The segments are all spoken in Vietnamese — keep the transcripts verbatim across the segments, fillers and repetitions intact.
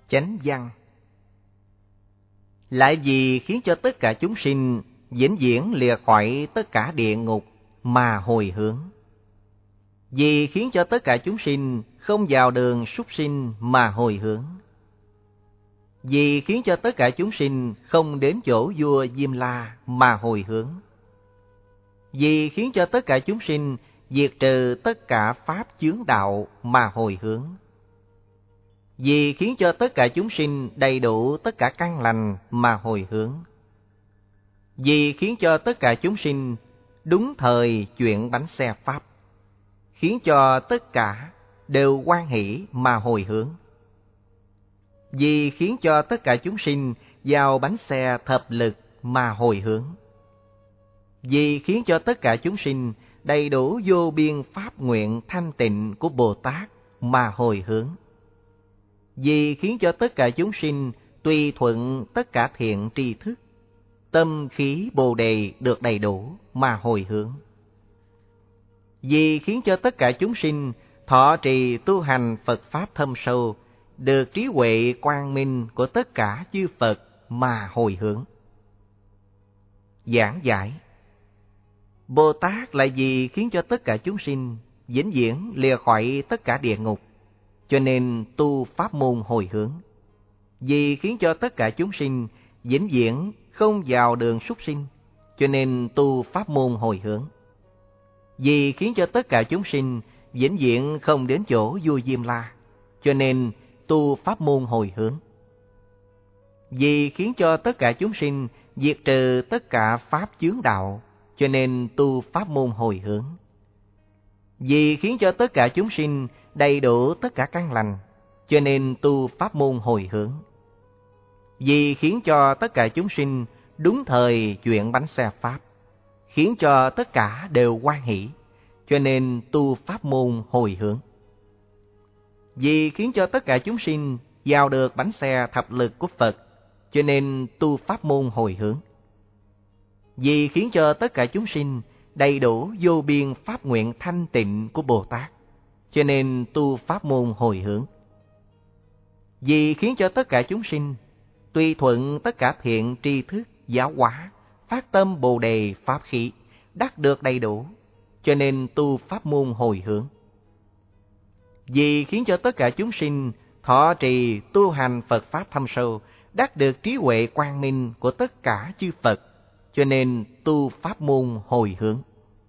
Chánh văn. Lại vì khiến cho tất cả chúng sinh vĩnh viễn lìa khỏi tất cả địa ngục mà hồi hướng. Vì khiến cho tất cả chúng sinh không vào đường súc sinh mà hồi hướng. Vì khiến cho tất cả chúng sinh không đến chỗ vua Diêm La mà hồi hướng. Vì khiến cho tất cả chúng sinh diệt trừ tất cả pháp chướng đạo mà hồi hướng. Vì khiến cho tất cả chúng sinh đầy đủ tất cả căn lành mà hồi hướng. Vì khiến cho tất cả chúng sinh đúng thời chuyện bánh xe pháp. Khiến cho tất cả đều hoan hỷ mà hồi hướng. Vì khiến cho tất cả chúng sinh vào bánh xe thập lực mà hồi hướng. Vì khiến cho tất cả chúng sinh đầy đủ vô biên pháp nguyện thanh tịnh của Bồ Tát mà hồi hướng. Vì khiến cho tất cả chúng sinh tùy thuận tất cả thiện tri thức, tâm khí Bồ Đề được đầy đủ mà hồi hướng. Vì khiến cho tất cả chúng sinh thọ trì tu hành Phật Pháp thâm sâu, được trí huệ quang minh của tất cả chư Phật mà hồi hướng. Giảng giải. Bồ Tát là vì khiến cho tất cả chúng sinh vĩnh viễn lìa khỏi tất cả địa ngục, cho nên tu pháp môn hồi hướng. Vì khiến cho tất cả chúng sinh vĩnh viễn không vào đường súc sinh, cho nên tu pháp môn hồi hướng. Vì khiến cho tất cả chúng sinh vĩnh viễn không đến chỗ vua Diêm La, cho nên tu pháp môn hồi hướng. Vì khiến cho tất cả chúng sinh diệt trừ tất cả pháp chướng đạo, cho nên tu pháp môn hồi hướng. Vì khiến cho tất cả chúng sinh đầy đủ tất cả căn lành, cho nên tu pháp môn hồi hướng. Vì khiến cho tất cả chúng sinh đúng thời chuyện bánh xe pháp, khiến cho tất cả đều hoan hỷ, cho nên tu pháp môn hồi hướng. Vì khiến cho tất cả chúng sinh vào được bánh xe thập lực của Phật, cho nên tu pháp môn hồi hướng. Vì khiến cho tất cả chúng sinh đầy đủ vô biên pháp nguyện thanh tịnh của Bồ Tát, cho nên tu pháp môn hồi hướng. Vì khiến cho tất cả chúng sinh tùy thuận tất cả thiện tri thức, giáo hóa, phát tâm Bồ Đề pháp khí, đắc được đầy đủ, cho nên tu pháp môn hồi hướng. Vì khiến cho tất cả chúng sinh thọ trì tu hành Phật Pháp thâm sâu, đắc được trí huệ quang minh của tất cả chư Phật, cho nên tu pháp môn hồi hướng.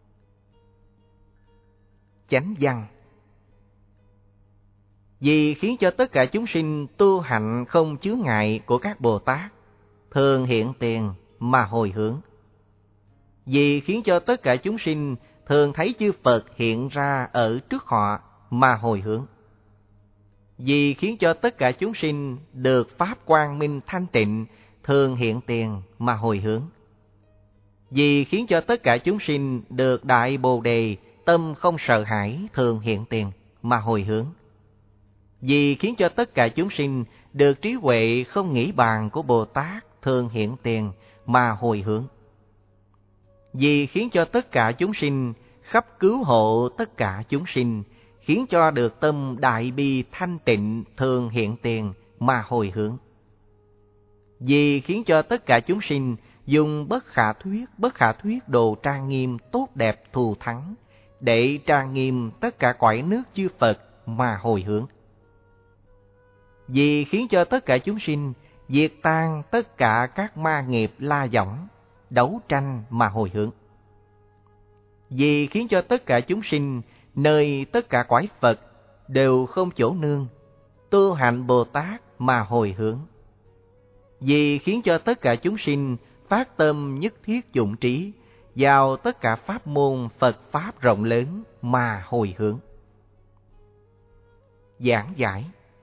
Chánh văn. Vì khiến cho tất cả chúng sinh tu hạnh không chướng ngại của các Bồ Tát, thường hiện tiền mà hồi hướng. Vì khiến cho tất cả chúng sinh thường thấy chư Phật hiện ra ở trước họ mà hồi hướng. Vì khiến cho tất cả chúng sinh được pháp quang minh thanh tịnh, thường hiện tiền mà hồi hướng. Vì khiến cho tất cả chúng sinh được đại Bồ Đề, tâm không sợ hãi, thường hiện tiền mà hồi hướng. Vì khiến cho tất cả chúng sinh được trí huệ không nghĩ bàn của Bồ Tát, thường hiện tiền mà hồi hướng. Vì khiến cho tất cả chúng sinh khắp cứu hộ tất cả chúng sinh, khiến cho được tâm đại bi thanh tịnh, thường hiện tiền mà hồi hướng. Vì khiến cho tất cả chúng sinh dùng bất khả thuyết, bất khả thuyết đồ trang nghiêm tốt đẹp thù thắng, để trang nghiêm tất cả cõi nước chư Phật mà hồi hướng. Vì khiến cho tất cả chúng sinh diệt tan tất cả các ma nghiệp la võng, đấu tranh mà hồi hướng. Vì khiến cho tất cả chúng sinh nơi tất cả cõi Phật đều không chỗ nương, tu hạnh Bồ Tát mà hồi hướng. Vì khiến cho tất cả chúng sinh phát tâm nhất thiết dụng trí vào tất cả pháp môn Phật Pháp rộng lớn mà hồi hướng. Giảng giải.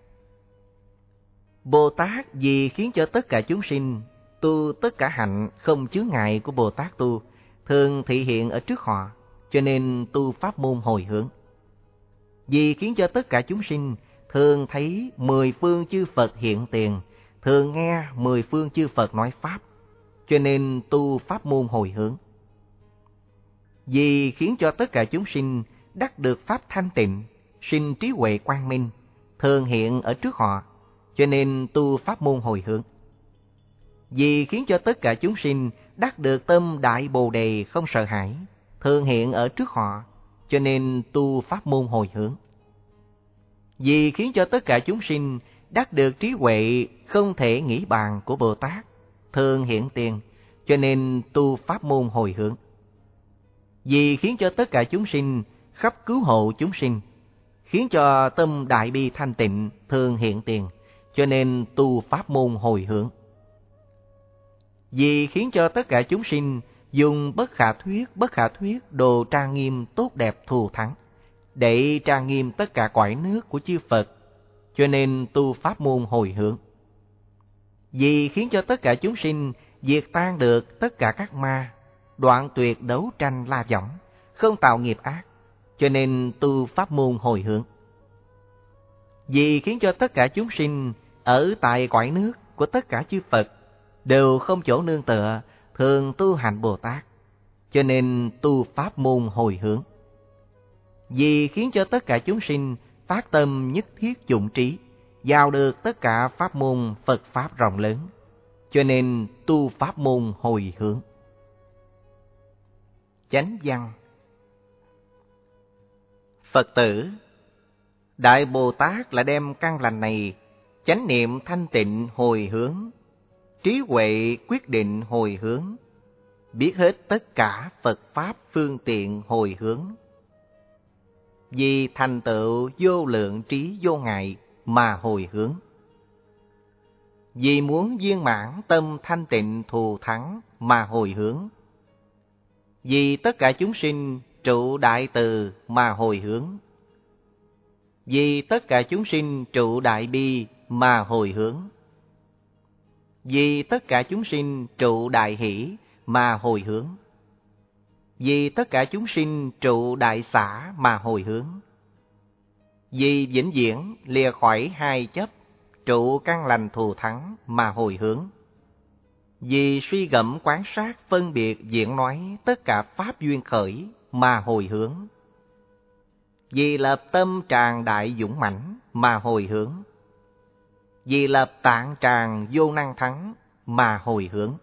Bồ Tát vì khiến cho tất cả chúng sinh tu tất cả hạnh không chướng ngại của Bồ Tát tu, thường thị hiện ở trước họ, cho nên tu pháp môn hồi hướng. Vì khiến cho tất cả chúng sinh thường thấy mười phương chư Phật hiện tiền, thường nghe mười phương chư Phật nói Pháp, cho nên tu pháp môn hồi hướng. Vì khiến cho tất cả chúng sinh đắc được Pháp thanh tịnh, sinh trí huệ quang minh, thường hiện ở trước họ, cho nên tu pháp môn hồi hướng. Vì khiến cho tất cả chúng sinh đắc được tâm đại bồ đề không sợ hãi, thường hiện ở trước họ, cho nên tu pháp môn hồi hướng. Vì khiến cho tất cả chúng sinh đắc được trí huệ không thể nghĩ bàn của Bồ Tát, thường hiện tiền, cho nên tu pháp môn hồi hướng. Vì khiến cho tất cả chúng sinh khắp cứu hộ chúng sinh, khiến cho tâm đại bi thanh tịnh thường hiện tiền, cho nên tu pháp môn hồi hướng. Vì khiến cho tất cả chúng sinh dùng bất khả thuyết, bất khả thuyết đồ trang nghiêm tốt đẹp thù thắng, để trang nghiêm tất cả cõi nước của chư Phật, cho nên tu pháp môn hồi hướng. Vì khiến cho tất cả chúng sinh diệt tan được tất cả các ma, đoạn tuyệt đấu tranh la võng, không tạo nghiệp ác, cho nên tu pháp môn hồi hướng. Vì khiến cho tất cả chúng sinh ở tại cõi nước của tất cả chư Phật đều không chỗ nương tựa, thường tu hành Bồ Tát, cho nên tu pháp môn hồi hướng. Vì khiến cho tất cả chúng sinh phát tâm nhất thiết dụng trí, vào được tất cả pháp môn Phật Pháp rộng lớn, cho nên tu pháp môn hồi hướng. Chánh văn. Phật tử, Đại Bồ Tát là đem căn lành này, chánh niệm thanh tịnh hồi hướng, trí huệ quyết định hồi hướng, biết hết tất cả Phật Pháp phương tiện hồi hướng. Vì thành tựu vô lượng trí vô ngại mà hồi hướng. Vì muốn viên mãn tâm thanh tịnh thù thắng mà hồi hướng. Vì tất cả chúng sinh trụ đại từ mà hồi hướng. Vì tất cả chúng sinh trụ đại bi mà hồi hướng. Vì tất cả chúng sinh trụ đại hỷ mà hồi hướng. Vì tất cả chúng sinh trụ đại xã mà hồi hướng. Vì vĩnh viễn lìa khỏi hai chấp, trụ căn lành thù thắng mà hồi hướng. Vì suy gẫm quán sát phân biệt diễn nói tất cả pháp duyên khởi mà hồi hướng. Vì lập tâm tràn đại dũng mãnh mà hồi hướng. Vì lập tạng tràn vô năng thắng mà hồi hướng.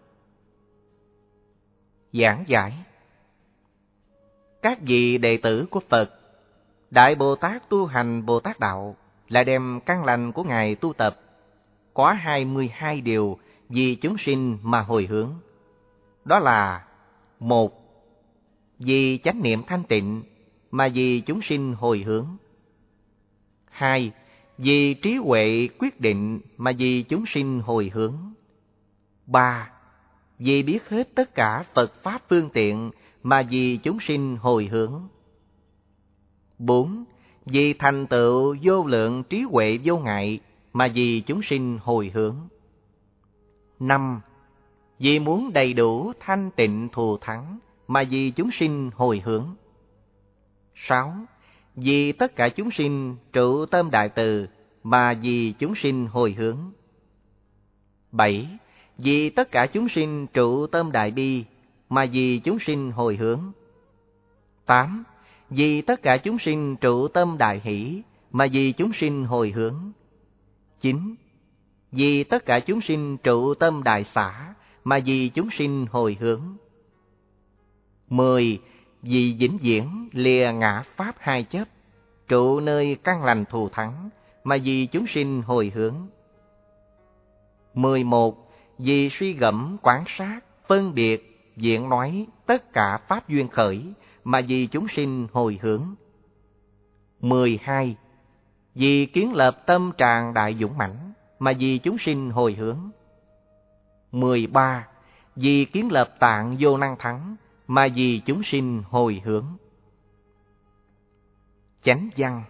Giảng giải. Các vị đệ tử của Phật, Đại Bồ Tát tu hành Bồ Tát Đạo là đem căn lành của Ngài tu tập, có hai mươi hai điều vì chúng sinh mà hồi hướng. Đó là: một. Vì chánh niệm thanh tịnh mà vì chúng sinh hồi hướng. Hai. Vì trí huệ quyết định mà vì chúng sinh hồi hướng. Ba. Vì biết hết tất cả Phật Pháp phương tiện mà vì chúng sinh hồi hướng. Bốn. Vì thành tựu vô lượng trí huệ vô ngại mà vì chúng sinh hồi hướng. Năm. Vì muốn đầy đủ thanh tịnh thù thắng mà vì chúng sinh hồi hướng. Sáu. Vì tất cả chúng sinh trụ tâm đại từ mà vì chúng sinh hồi hướng. Bảy. Vì tất cả chúng sinh trụ tâm đại bi mà vì chúng sinh hồi hướng. Tám. Vì tất cả chúng sinh trụ tâm đại hỷ mà vì chúng sinh hồi hướng. Chín. Vì tất cả chúng sinh trụ tâm đại xã mà vì chúng sinh hồi hướng. Mười. Vì vĩnh viễn lìa ngã pháp hai chấp, trụ nơi căn lành thù thắng mà vì chúng sinh hồi hướng. Mười một. Vì suy gẫm quán sát phân biệt diễn nói tất cả pháp duyên khởi mà vì chúng sinh hồi hướng. Mười hai. Vì kiến lập tâm tràn đại dũng mãnh mà vì chúng sinh hồi hướng. Mười ba. Vì kiến lập tạng vô năng thắng mà vì chúng sinh hồi hướng. Chánh văn.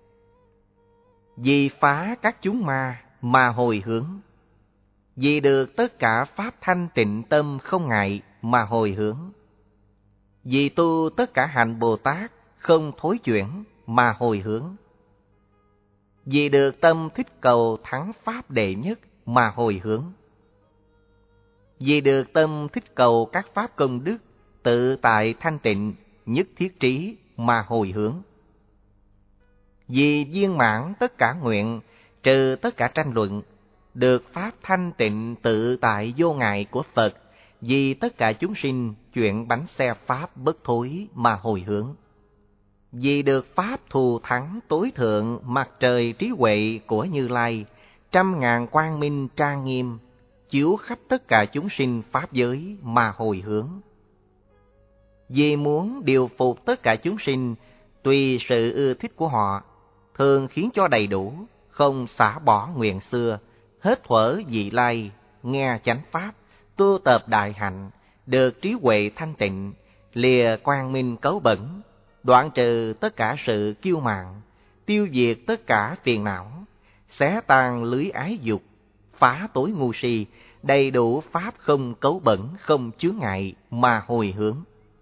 Vì phá các chúng ma mà hồi hướng. Vì được tất cả pháp thanh tịnh tâm không ngại mà hồi hướng. Vì tu tất cả hạnh Bồ Tát không thối chuyển mà hồi hướng. Vì được tâm thích cầu thắng pháp đệ nhất mà hồi hướng. Vì được tâm thích cầu các pháp công đức tự tại thanh tịnh nhất thiết trí mà hồi hướng. Vì viên mãn tất cả nguyện, trừ tất cả tranh luận được pháp thanh tịnh tự tại vô ngại của Phật, vì tất cả chúng sinh chuyện bánh xe pháp bất thối mà hồi hướng. Vì được pháp thù thắng tối thượng mặt trời trí huệ của Như Lai, trăm ngàn quang minh trang nghiêm, chiếu khắp tất cả chúng sinh pháp giới mà hồi hướng. Vì muốn điều phục tất cả chúng sinh, tùy sự ưa thích của họ, thường khiến cho đầy đủ, không xả bỏ nguyện xưa, hết thuở vị lai, nghe chánh pháp, tu tập đại hạnh, được trí huệ thanh tịnh, lìa quang minh cấu bẩn, đoạn trừ tất cả sự kiêu mạn, tiêu diệt tất cả phiền não, xé tan lưới ái dục, phá tối ngu si, đầy đủ pháp không cấu bẩn, không chướng ngại mà hồi hướng.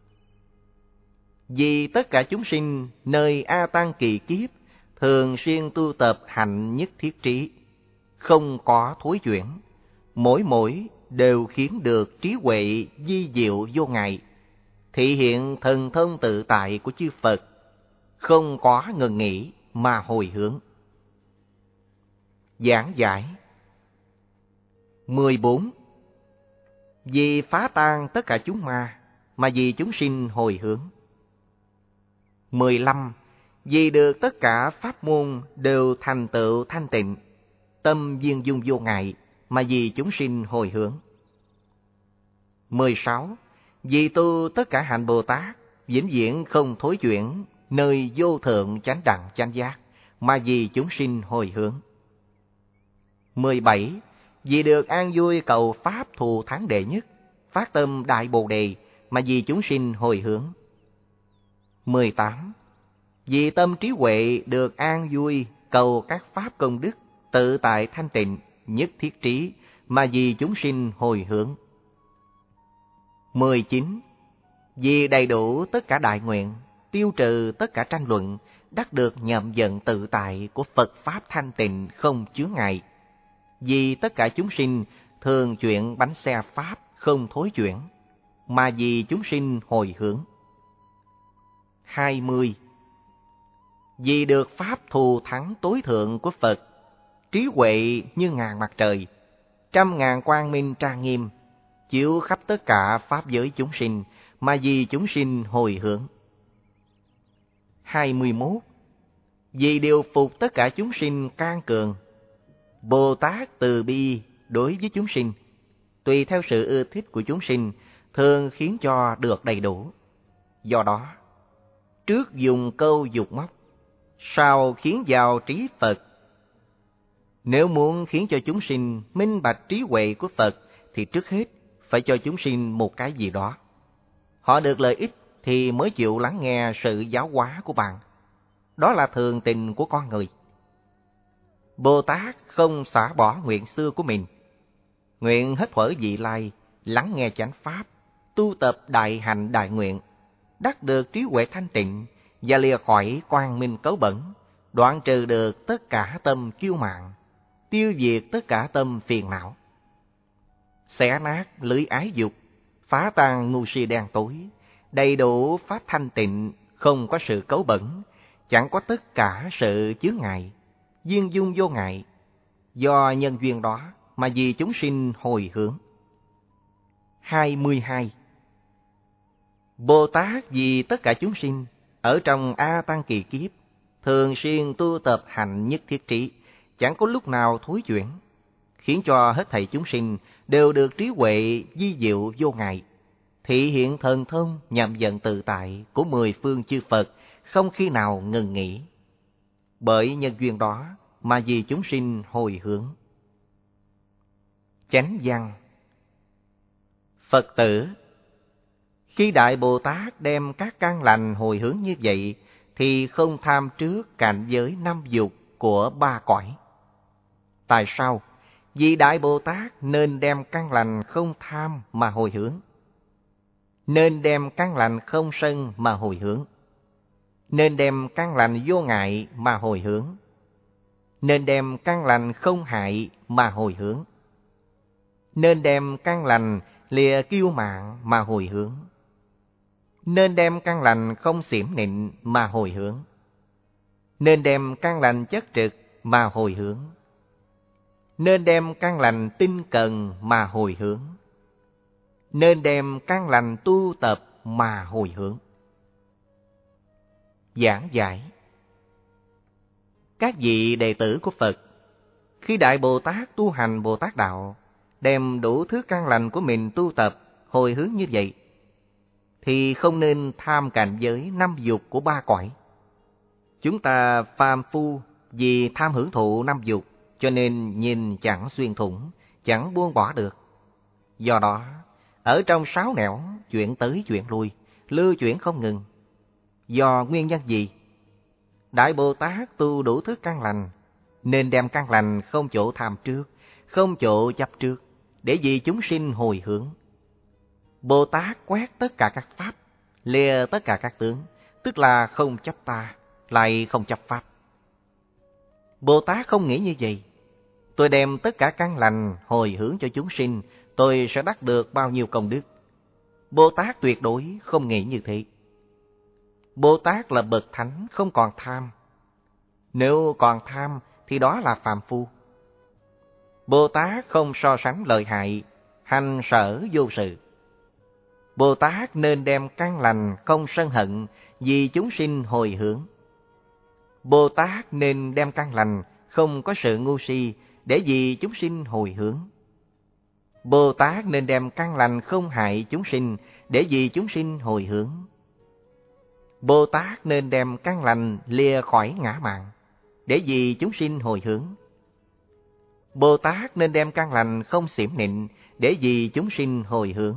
Vì tất cả chúng sinh nơi A Tăng kỳ kiếp thường xuyên tu tập hạnh nhất thiết trí, không có thối chuyển, mỗi mỗi đều khiến được trí huệ vi diệu vô ngại, thị hiện thần thông tự tại của chư Phật, không có ngừng nghỉ mà hồi hướng. Giảng giải mười bốn. Vì phá tan tất cả chúng ma mà vì chúng sinh hồi hướng. mười lăm. Vì được tất cả pháp môn đều thành tựu thanh tịnh, tâm viên dung vô ngại mà vì chúng sinh hồi hướng. mười sáu. Vì tu tất cả hạnh Bồ Tát vĩnh viễn không thối chuyển, nơi vô thượng chánh đẳng chánh giác mà vì chúng sinh hồi hướng. mười bảy. Vì được an vui cầu pháp thù thắng đệ nhất, phát tâm đại Bồ đề mà vì chúng sinh hồi hướng. mười tám. Vì tâm trí huệ được an vui cầu các pháp công đức tự tại thanh tịnh nhất thiết trí mà vì chúng sinh hồi hướng. mười chín. Vì đầy đủ tất cả đại nguyện, tiêu trừ tất cả tranh luận, đắc được nhậm vận tự tại của Phật pháp thanh tịnh không chướng ngại, vì tất cả chúng sinh thường chuyển bánh xe pháp không thối chuyển mà vì chúng sinh hồi hướng. hai mươi. Vì được pháp thù thắng tối thượng của Phật, trí huệ như ngàn mặt trời, trăm ngàn quang minh trang nghiêm, chiếu khắp tất cả pháp giới chúng sinh mà vì chúng sinh hồi hướng. hai mươi mốt. Vì điều phục tất cả chúng sinh can cường, Bồ Tát từ bi đối với chúng sinh, tùy theo sự ưa thích của chúng sinh, thường khiến cho được đầy đủ. Do đó, trước dùng câu dục móc, sau khiến vào trí Phật. Nếu muốn khiến cho chúng sinh minh bạch trí huệ của Phật, thì trước hết phải cho chúng sinh một cái gì đó. Họ được lợi ích thì mới chịu lắng nghe sự giáo hóa của bạn. Đó là thường tình của con người. Bồ Tát không xả bỏ nguyện xưa của mình, nguyện hết thuở vị lai, lắng nghe chánh pháp, tu tập đại hạnh đại nguyện, đắc được trí huệ thanh tịnh và lìa khỏi quang minh cấu bẩn, đoạn trừ được tất cả tâm kiêu mạn, tiêu diệt tất cả tâm phiền não, xé nát lưới ái dục, phá tan ngu si đen tối, đầy đủ pháp thanh tịnh, không có sự cấu bẩn, chẳng có tất cả sự chướng ngại, viên dung vô ngại. Do nhân duyên đó mà vì chúng sinh hồi hướng. hai mươi hai. Bồ Tát vì tất cả chúng sinh ở trong A Tăng kỳ kiếp thường xuyên tu tập hạnh nhất thiết trí, chẳng có lúc nào thối chuyển, khiến cho hết thảy chúng sinh đều được trí huệ vi diệu vô ngại, thị hiện thần thông nhậm vận tự tại của mười phương chư Phật, không khi nào ngừng nghỉ. Bởi nhân duyên đó mà vì chúng sinh hồi hướng. Chánh văn. Phật tử, khi Đại Bồ Tát đem các căn lành hồi hướng như vậy, thì không tham trước cảnh giới năm dục của ba cõi. Tại sao? Vì Đại Bồ Tát nên đem căn lành không tham mà hồi hướng, nên đem căn lành không sân mà hồi hướng, nên đem căn lành vô ngại mà hồi hướng, nên đem căn lành không hại mà hồi hướng, nên đem căn lành lìa kiêu mạn mà hồi hướng, nên đem căn lành không xỉm nịnh mà hồi hướng, nên đem căn lành chất trực mà hồi hướng, nên đem căn lành tinh cần mà hồi hướng. Nên đem căn lành tu tập mà hồi hướng. Giảng giải. Các vị đệ tử của Phật, khi Đại Bồ Tát tu hành Bồ Tát Đạo, đem đủ thứ căn lành của mình tu tập, hồi hướng như vậy, thì không nên tham cảnh giới năm dục của ba cõi. Chúng ta phàm phu vì tham hưởng thụ năm dục, cho nên nhìn chẳng xuyên thủng, chẳng buông bỏ được. Do đó, ở trong sáu nẻo, chuyển tới chuyển lui, lưu chuyển không ngừng. Do nguyên nhân gì? Đại Bồ Tát tu đủ thứ căn lành, nên đem căn lành không chỗ tham trước, không chỗ chấp trước, để vì chúng sinh hồi hướng. Bồ Tát quét tất cả các pháp, lìa tất cả các tướng, tức là không chấp ta, lại không chấp pháp. Bồ Tát không nghĩ như vậy. Tôi đem tất cả căn lành hồi hướng cho chúng sinh, tôi sẽ đắc được bao nhiêu công đức. Bồ Tát tuyệt đối không nghĩ như thế. Bồ Tát là bậc thánh, không còn tham. Nếu còn tham thì đó là phàm phu. Bồ Tát không so sánh lợi hại, hành sở vô sự. Bồ Tát nên đem căn lành không sân hận vì chúng sinh hồi hướng. Bồ Tát nên đem căn lành không có sự ngu si để vì chúng sinh hồi hướng. Bồ Tát nên đem căn lành không hại chúng sinh để vì chúng sinh hồi hướng. Bồ Tát nên đem căn lành lìa khỏi ngã mạn để vì chúng sinh hồi hướng. Bồ Tát nên đem căn lành không xỉm nịnh để vì chúng sinh hồi hướng.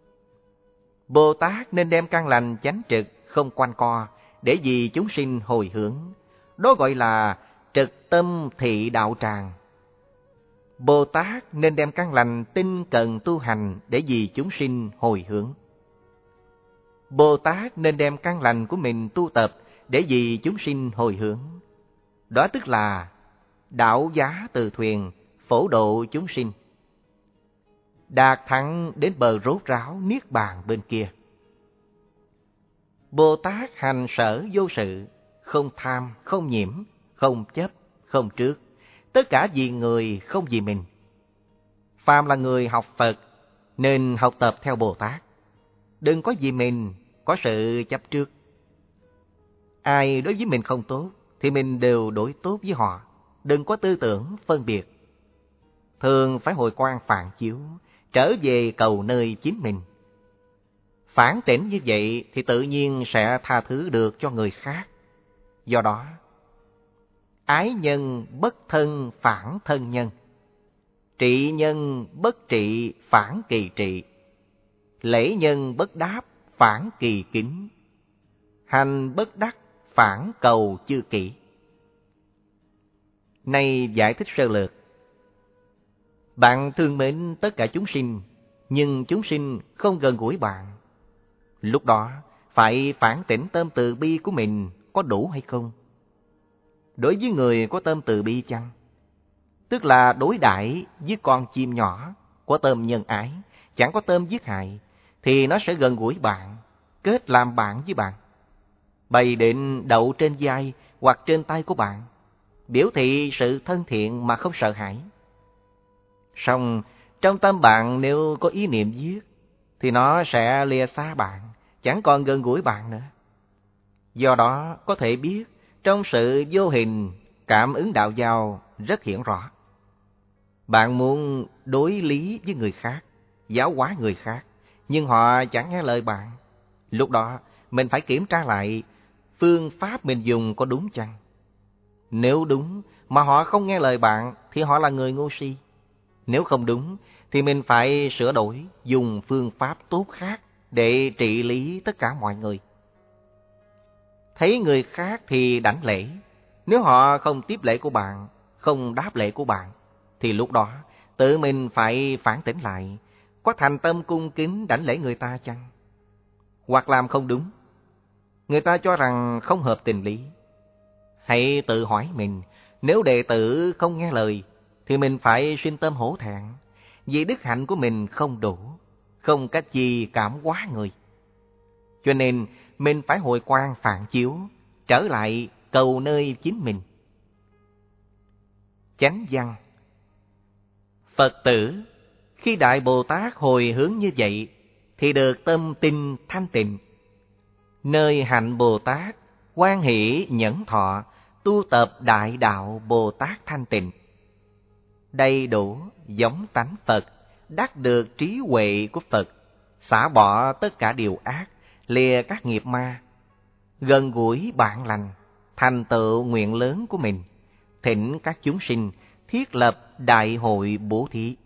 Bồ Tát nên đem căn lành chánh trực không quanh co để vì chúng sinh hồi hướng. Đó gọi là trực tâm thị đạo tràng. Bồ Tát nên đem căn lành tinh cần tu hành để vì chúng sinh hồi hướng. Bồ Tát nên đem căn lành của mình tu tập để vì chúng sinh hồi hướng. Đó tức là đảo giá từ thuyền, phổ độ chúng sinh, đạt thẳng đến bờ rốt ráo niết bàn bên kia. Bồ Tát hành sở vô sự, không tham, không nhiễm, không chấp, không trước, tất cả vì người không vì mình. Phàm là người học Phật nên học tập theo Bồ Tát, đừng có vì mình có sự chấp trước. Ai đối với mình không tốt thì mình đều đối tốt với họ, đừng có tư tưởng phân biệt. Thường phải hồi quang phản chiếu, trở về cầu nơi chính mình. Phản tỉnh như vậy thì tự nhiên sẽ tha thứ được cho người khác. Do đó, ái nhân bất thân phản thân nhân, trị nhân bất trị phản kỳ trị, lễ nhân bất đáp phản kỳ kính, hành bất đắc phản cầu chư kỷ. Này giải thích sơ lược. Bạn thương mến tất cả chúng sinh, nhưng chúng sinh không gần gũi bạn. Lúc đó, phải phản tỉnh tâm từ bi của mình có đủ hay không? Đối với người có tâm từ bi chăng? Tức là đối đãi với con chim nhỏ, có tâm nhân ái, chẳng có tâm giết hại, thì nó sẽ gần gũi bạn, kết làm bạn với bạn. Bày định đậu trên vai hoặc trên tay của bạn, biểu thị sự thân thiện mà không sợ hãi. Song trong tâm bạn nếu có ý niệm giết, thì nó sẽ lìa xa bạn, chẳng còn gần gũi bạn nữa. Do đó có thể biết trong sự vô hình cảm ứng đạo giao rất hiển rõ. Bạn muốn đối lý với người khác, giáo hóa người khác, nhưng họ chẳng nghe lời bạn. Lúc đó mình phải kiểm tra lại phương pháp mình dùng có đúng chăng. Nếu đúng mà họ không nghe lời bạn thì họ là người ngu si. Nếu không đúng thì mình phải sửa đổi, dùng phương pháp tốt khác để trị lý tất cả mọi người. Thấy người khác thì đảnh lễ. Nếu họ không tiếp lễ của bạn, không đáp lễ của bạn, thì lúc đó tự mình phải phản tỉnh lại, có thành tâm cung kính đảnh lễ người ta chăng? Hoặc làm không đúng, người ta cho rằng không hợp tình lý. Hãy tự hỏi mình, nếu đệ tử không nghe lời, thì mình phải sinh tâm hổ thẹn, vì đức hạnh của mình không đủ, không cách chi cảm hóa người. Cho nên mình phải hồi quang phản chiếu, trở lại cầu nơi chính mình. Chánh văn. Phật tử, khi Đại Bồ Tát hồi hướng như vậy, thì được tâm tinh thanh tịnh. Nơi hạnh Bồ Tát, hoan hỷ nhẫn thọ, tu tập đại đạo Bồ Tát thanh tịnh. Đầy đủ giống tánh Phật, đắc được trí huệ của Phật, xả bỏ tất cả điều ác, lìa các nghiệp ma, gần gũi bạn lành, thành tựu nguyện lớn của mình, thỉnh các chúng sinh thiết lập đại hội bố thí.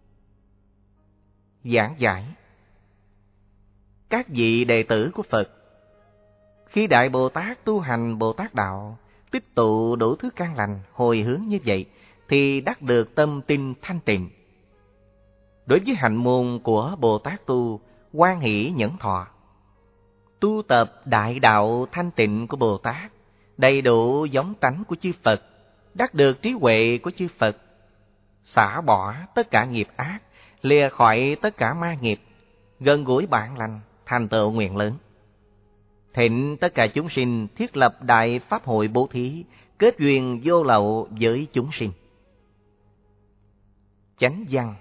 Giảng giải. Các vị đệ tử của Phật, khi Đại Bồ Tát tu hành Bồ Tát Đạo, tích tụ đủ thứ căn lành, hồi hướng như vậy, thì đắc được tâm tinh thanh tịnh. Đối với hạnh môn của Bồ Tát tu, hoan hỷ nhẫn thọ, tu tập đại đạo thanh tịnh của Bồ Tát, đầy đủ giống tánh của chư Phật, đắc được trí huệ của chư Phật, xả bỏ tất cả nghiệp ác, lìa khỏi tất cả ma nghiệp, gần gũi bạn lành, thành tựu nguyện lớn. Thỉnh tất cả chúng sinh thiết lập đại pháp hội bố thí, kết duyên vô lậu với chúng sinh. Chánh văn.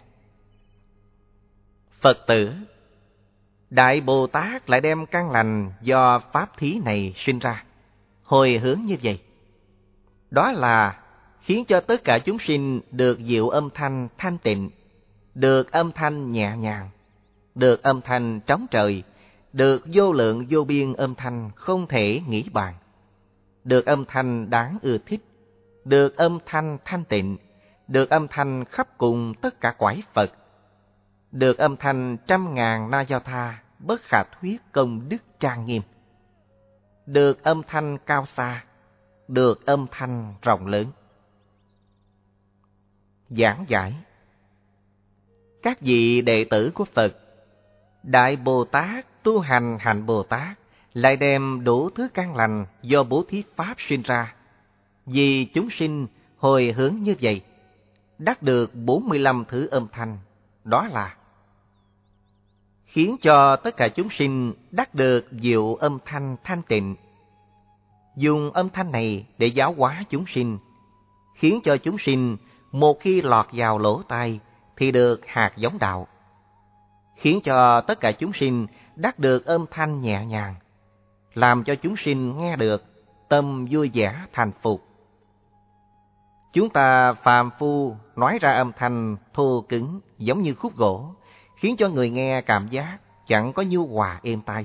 Phật tử, Đại Bồ Tát lại đem căn lành do pháp thí này sinh ra, hồi hướng như vậy. Đó là khiến cho tất cả chúng sinh được diệu âm thanh thanh tịnh, được âm thanh nhẹ nhàng, được âm thanh trống trời, được vô lượng vô biên âm thanh không thể nghĩ bàn, được âm thanh đáng ưa thích, được âm thanh thanh tịnh, được âm thanh khắp cùng tất cả quải Phật, được âm thanh trăm ngàn na do tha, bất khả thuyết công đức trang nghiêm, được âm thanh cao xa, được âm thanh rộng lớn. Giảng giải. Các vị đệ tử của Phật, Đại Bồ Tát tu hành hạnh Bồ Tát, lại đem đủ thứ căn lành do bố thí pháp sinh ra, vì chúng sinh hồi hướng như vậy, đắc được bốn mươi lăm thứ âm thanh. Đó là khiến cho tất cả chúng sinh đắc được diệu âm thanh thanh tịnh, dùng âm thanh này để giáo hóa chúng sinh, khiến cho chúng sinh một khi lọt vào lỗ tai thì được hạt giống đạo, khiến cho tất cả chúng sinh đắc được âm thanh nhẹ nhàng, làm cho chúng sinh nghe được tâm vui vẻ thành phục. Chúng ta phàm phu nói ra âm thanh thô cứng giống như khúc gỗ, khiến cho người nghe cảm giác chẳng có nhu hòa êm tai.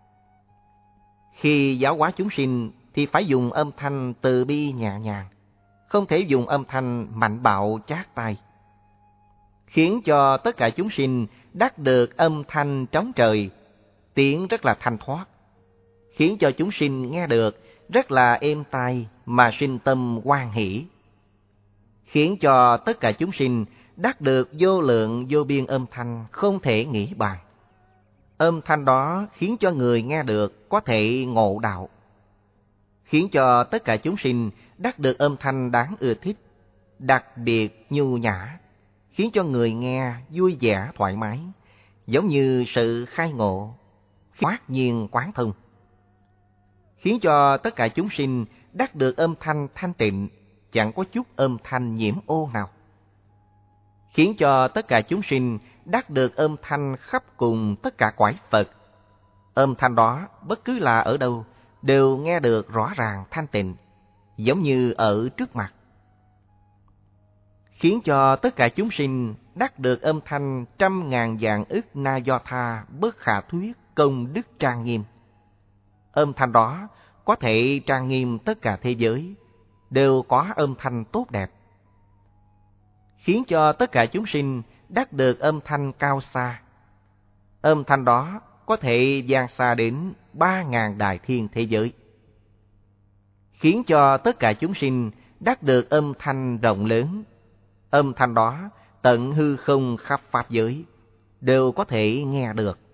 Khi giáo hóa chúng sinh thì phải dùng âm thanh từ bi nhẹ nhàng, không thể dùng âm thanh mạnh bạo chát tai, khiến cho tất cả chúng sinh đắc được âm thanh trống trời, tiếng rất là thanh thoát, khiến cho chúng sinh nghe được rất là êm tai mà sinh tâm hoan hỷ, khiến cho tất cả chúng sinh đắc được vô lượng vô biên âm thanh không thể nghĩ bàn. Âm thanh đó khiến cho người nghe được có thể ngộ đạo, khiến cho tất cả chúng sinh đắc được âm thanh đáng ưa thích, đặc biệt nhu nhã, khiến cho người nghe vui vẻ thoải mái, giống như sự khai ngộ, thoát nhiên quán thông, khiến cho tất cả chúng sinh đắc được âm thanh thanh tịnh, chẳng có chút âm thanh nhiễm ô nào, khiến cho tất cả chúng sinh đắc được âm thanh khắp cùng tất cả quải Phật. Âm thanh đó bất cứ là ở đâu đều nghe được rõ ràng thanh tịnh, giống như ở trước mặt, khiến cho tất cả chúng sinh đắc được âm thanh trăm ngàn vạn ức na do tha, bất khả thuyết công đức trang nghiêm. Âm thanh đó có thể trang nghiêm tất cả thế giới, đều có âm thanh tốt đẹp, khiến cho tất cả chúng sinh đắc được âm thanh cao xa. Âm thanh đó có thể vang xa đến ba ngàn đại thiên thế giới, khiến cho tất cả chúng sinh đắc được âm thanh rộng lớn. Âm thanh đó tận hư không khắp pháp giới đều có thể nghe được.